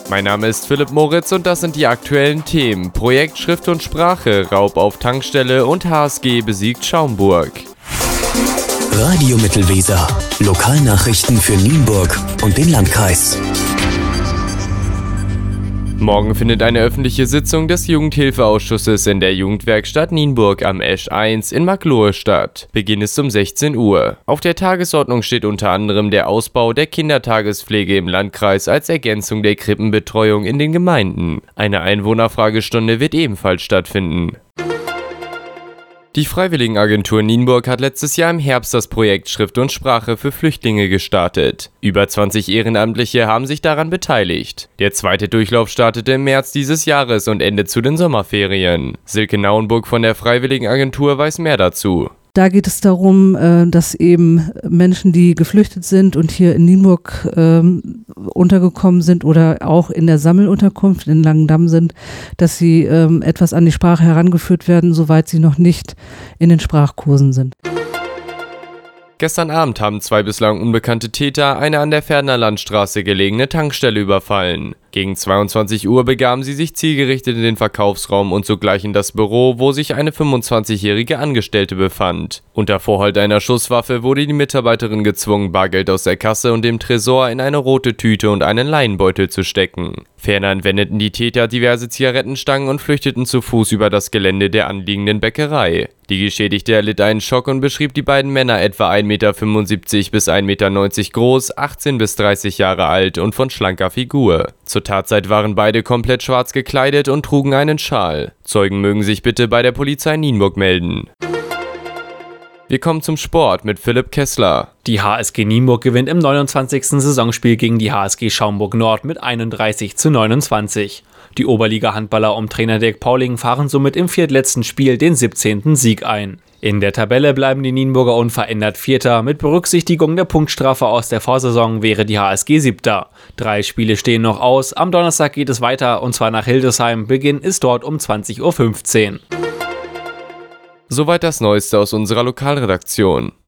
Mein Name ist Philipp Moritz und das sind die aktuellen Themen. Projekt Schrift und Sprache, Raub auf Tankstelle und HSG besiegt Schaumburg. Radio Mittelweser. Lokalnachrichten für Nienburg und den Landkreis. Morgen findet eine öffentliche Sitzung des Jugendhilfeausschusses in der Jugendwerkstatt Nienburg am Esch 1 in Marklohe statt. Beginn ist um 16 Uhr. Auf der Tagesordnung steht unter anderem der Ausbau der Kindertagespflege im Landkreis als Ergänzung der Krippenbetreuung in den Gemeinden. Eine Einwohnerfragestunde wird ebenfalls stattfinden. Die Freiwilligenagentur Nienburg hat letztes Jahr im Herbst das Projekt Schrift und Sprache für Flüchtlinge gestartet. Über 20 Ehrenamtliche haben sich daran beteiligt. Der zweite Durchlauf startete im März dieses Jahres und endet zu den Sommerferien. Silke Nauenburg von der Freiwilligenagentur weiß mehr dazu. Da geht es darum, dass eben Menschen, die geflüchtet sind und hier in Nienburg untergekommen sind oder auch in der Sammelunterkunft in Langendamm sind, dass sie etwas an die Sprache herangeführt werden, soweit sie noch nicht in den Sprachkursen sind. Gestern Abend haben zwei bislang unbekannte Täter eine an der Pferdner Landstraße gelegene Tankstelle überfallen. Gegen 22 Uhr begaben sie sich zielgerichtet in den Verkaufsraum und sogleich in das Büro, wo sich eine 25-jährige Angestellte befand. Unter Vorhalt einer Schusswaffe wurde die Mitarbeiterin gezwungen, Bargeld aus der Kasse und dem Tresor in eine rote Tüte und einen Leinenbeutel zu stecken. Ferner entwendeten die Täter diverse Zigarettenstangen und flüchteten zu Fuß über das Gelände der anliegenden Bäckerei. Die Geschädigte erlitt einen Schock und beschrieb die beiden Männer etwa 1,75 Meter bis 1,90 Meter groß, 18 bis 30 Jahre alt und von schlanker Figur. Zur Tatzeit waren beide komplett schwarz gekleidet und trugen einen Schal. Zeugen mögen sich bitte bei der Polizei Nienburg melden. Wir kommen zum Sport mit Philipp Kessler. Die HSG Nienburg gewinnt im 29. Saisonspiel gegen die HSG Schaumburg Nord mit 31:29. Die Oberliga-Handballer um Trainer Dirk Pauling fahren somit im viertletzten Spiel den 17. Sieg ein. In der Tabelle bleiben die Nienburger unverändert Vierter. Mit Berücksichtigung der Punktstrafe aus der Vorsaison wäre die HSG Siebter. 3 Spiele stehen noch aus. Am Donnerstag geht es weiter und zwar nach Hildesheim. Beginn ist dort um 20:15 Uhr. Soweit das Neueste aus unserer Lokalredaktion.